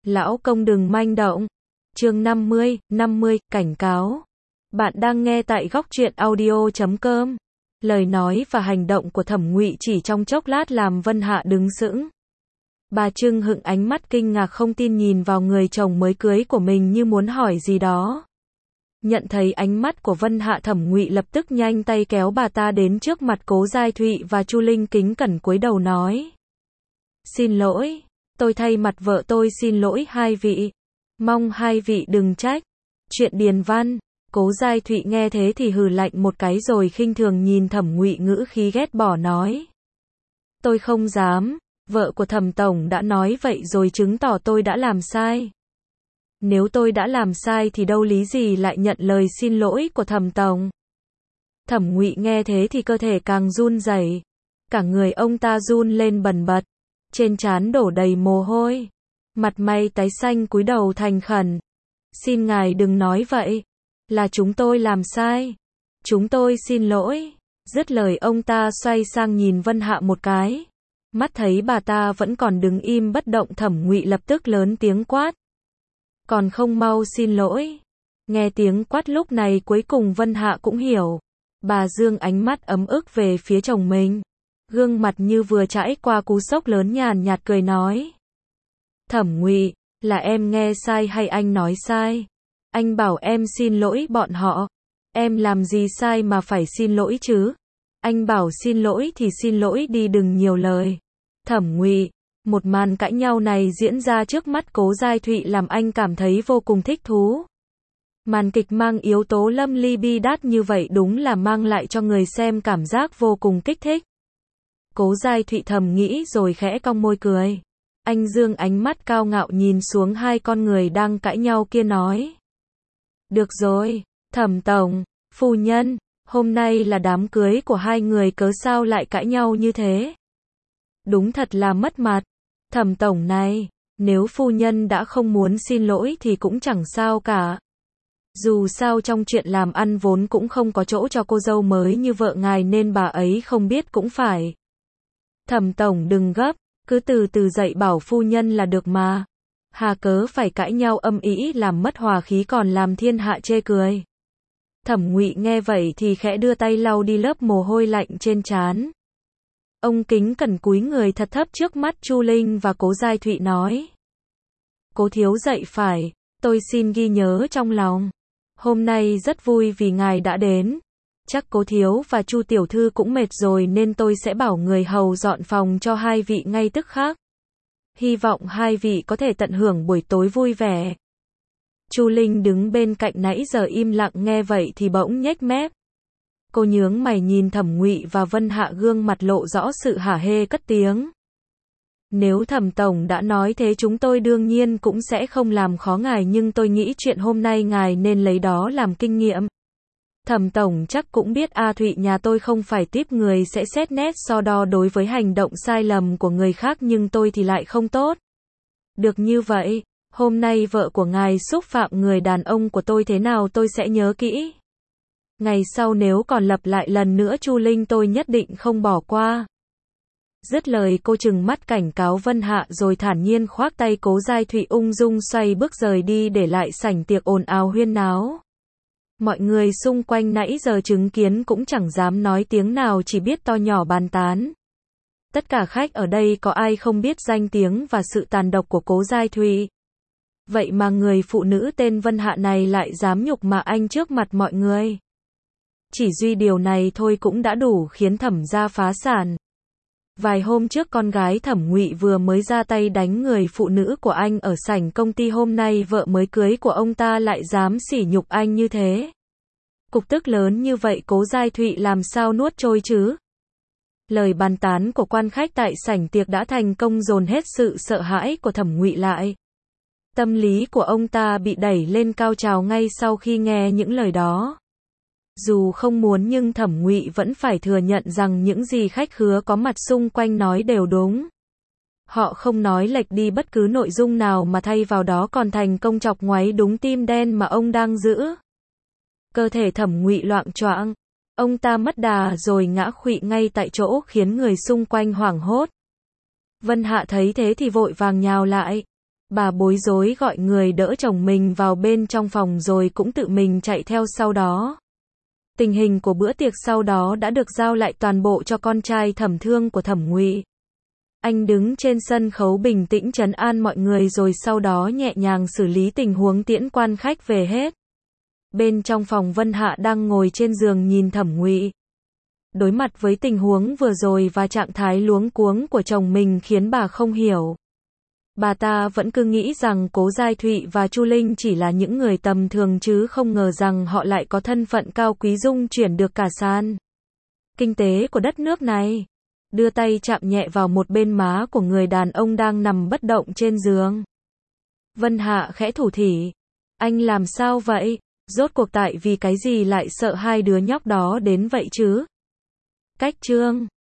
Lão công đừng manh động. Chương 50, cảnh cáo. Bạn đang nghe tại góc truyện audio.com. Lời nói và hành động của Thẩm Ngụy chỉ trong chốc lát làm Vân Hạ đứng sững. Bà Trưng Hựng ánh mắt kinh ngạc không tin nhìn vào người chồng mới cưới của mình như muốn hỏi gì đó. Nhận thấy ánh mắt của Vân Hạ, Thẩm Ngụy lập tức nhanh tay kéo bà ta đến trước mặt Cố Giai Thụy và Chu Linh, kính cẩn cúi đầu nói: "Xin lỗi, tôi thay mặt vợ tôi xin lỗi hai vị. Mong hai vị đừng trách." Chuyện điền văn. Cố Giai Thụy nghe thế thì hừ lạnh một cái rồi khinh thường nhìn Thẩm Ngụy, ngữ khí ghét bỏ nói: "Tôi không dám, vợ của Thẩm tổng đã nói vậy rồi chứng tỏ tôi đã làm sai. Nếu tôi đã làm sai thì đâu lý gì lại nhận lời xin lỗi của Thẩm tổng." Thẩm Ngụy nghe thế thì cơ thể càng run rẩy, cả người ông ta run lên bần bật, trên trán đổ đầy mồ hôi, mặt mày tái xanh cúi đầu thành khẩn: "Xin ngài đừng nói vậy, là chúng tôi làm sai. Chúng tôi xin lỗi." Dứt lời ông ta xoay sang nhìn Vân Hạ một cái, mắt thấy bà ta vẫn còn đứng im bất động, Thẩm Ngụy lập tức lớn tiếng quát: "Còn không mau xin lỗi." Nghe tiếng quát lúc này cuối cùng Vân Hạ cũng hiểu. Bà dương ánh mắt ấm ức về phía chồng mình, gương mặt như vừa trải qua cú sốc lớn, nhàn nhạt cười nói: "Thẩm Ngụy, là em nghe sai hay anh nói sai? Anh bảo em xin lỗi bọn họ. Em làm gì sai mà phải xin lỗi chứ? Anh bảo xin lỗi thì xin lỗi đi, đừng nhiều lời." Thẩm Ngụy. Một màn cãi nhau này diễn ra trước mắt Cố Giai Thụy làm anh cảm thấy vô cùng thích thú. Màn kịch mang yếu tố lâm ly bi đát như vậy đúng là mang lại cho người xem cảm giác vô cùng kích thích. Cố Giai Thụy thầm nghĩ rồi khẽ cong môi cười. Anh dương ánh mắt cao ngạo nhìn xuống hai con người đang cãi nhau kia nói: "Được rồi, Thẩm tổng, phu nhân, hôm nay là đám cưới của hai người, cớ sao lại cãi nhau như thế? Đúng thật là mất mặt. Thẩm tổng này, nếu phu nhân đã không muốn xin lỗi thì cũng chẳng sao cả. Dù sao trong chuyện làm ăn vốn cũng không có chỗ cho cô dâu mới như vợ ngài nên bà ấy không biết cũng phải. Thẩm tổng đừng gấp, cứ từ từ dạy bảo phu nhân là được mà. Hà cớ phải cãi nhau âm ĩ làm mất hòa khí còn làm thiên hạ chê cười." Thẩm Ngụy nghe vậy thì khẽ đưa tay lau đi lớp mồ hôi lạnh trên trán. Ông kính cẩn cúi người thật thấp trước mắt Chu Linh và Cố Giai Thụy nói: "Cố thiếu dạy phải, tôi xin ghi nhớ trong lòng. Hôm nay rất vui vì ngài đã đến. Chắc Cố thiếu và Chu tiểu thư cũng mệt rồi nên tôi sẽ bảo người hầu dọn phòng cho hai vị ngay tức khắc. Hy vọng hai vị có thể tận hưởng buổi tối vui vẻ." Chu Linh đứng bên cạnh nãy giờ im lặng nghe vậy thì bỗng nhếch mép. Cô nhướng mày nhìn Thẩm Ngụy và Vân Hạ, gương mặt lộ rõ sự hả hê, cất tiếng: "Nếu Thẩm tổng đã nói thế chúng tôi đương nhiên cũng sẽ không làm khó ngài, nhưng tôi nghĩ chuyện hôm nay ngài nên lấy đó làm kinh nghiệm. Thẩm tổng chắc cũng biết Thụy nhà tôi không phải típ người sẽ xét nét so đo đối với hành động sai lầm của người khác, nhưng tôi thì lại không tốt được như vậy. Hôm nay vợ của ngài xúc phạm người đàn ông của tôi thế nào tôi sẽ nhớ kỹ. Ngày sau nếu còn lặp lại lần nữa Chu Linh tôi nhất định không bỏ qua." Dứt lời cô trừng mắt cảnh cáo Vân Hạ rồi thản nhiên khoác tay Cố Giai Thụy, ung dung xoay bước rời đi, để lại sảnh tiệc ồn ào huyên náo. Mọi người xung quanh nãy giờ chứng kiến cũng chẳng dám nói tiếng nào, chỉ biết to nhỏ bàn tán. Tất cả khách ở đây có ai không biết danh tiếng và sự tàn độc của Cố Giai Thụy. Vậy mà người phụ nữ tên Vân Hạ này lại dám nhục mạ anh trước mặt mọi người. Chỉ duy điều này thôi cũng đã đủ khiến Thẩm gia phá sản. Vài hôm trước con gái Thẩm Ngụy vừa mới ra tay đánh người phụ nữ của anh ở sảnh công ty, hôm nay vợ mới cưới của ông ta lại dám sỉ nhục anh như thế. Cục tức lớn như vậy Cố Giai Thụy làm sao nuốt trôi chứ? Lời bàn tán của quan khách tại sảnh tiệc đã thành công dồn hết sự sợ hãi của Thẩm Ngụy lại. Tâm lý của ông ta bị đẩy lên cao trào ngay sau khi nghe những lời đó. Dù không muốn nhưng Thẩm Ngụy vẫn phải thừa nhận rằng những gì khách khứa có mặt xung quanh nói đều đúng. Họ không nói lệch đi bất cứ nội dung nào mà thay vào đó còn thành công chọc ngoáy đúng tim đen mà ông đang giữ. Cơ thể Thẩm Ngụy loạng choạng, ông ta mất đà rồi ngã khuỵu ngay tại chỗ khiến người xung quanh hoảng hốt. Vân Hạ thấy thế thì vội vàng nhào lại. Bà bối rối gọi người đỡ chồng mình vào bên trong phòng rồi cũng tự mình chạy theo sau đó. Tình hình của bữa tiệc sau đó đã được giao lại toàn bộ cho con trai Thẩm Thương của Thẩm Ngụy. Anh đứng trên sân khấu bình tĩnh trấn an mọi người rồi sau đó nhẹ nhàng xử lý tình huống tiễn quan khách về hết. Bên trong phòng Vân Hạ đang ngồi trên giường nhìn Thẩm Ngụy. Đối mặt với tình huống vừa rồi và trạng thái luống cuống của chồng mình khiến bà không hiểu. Bà ta vẫn cứ nghĩ rằng Cố Giai Thụy và Chu Linh chỉ là những người tầm thường chứ không ngờ rằng họ lại có thân phận cao quý dung chuyển được cả sàn kinh tế của đất nước này. Đưa tay chạm nhẹ vào một bên má của người đàn ông đang nằm bất động trên giường. Vân Hạ khẽ thủ thỉ. Anh làm sao vậy? Rốt cuộc tại vì cái gì lại sợ hai đứa nhóc đó đến vậy chứ? Cách chương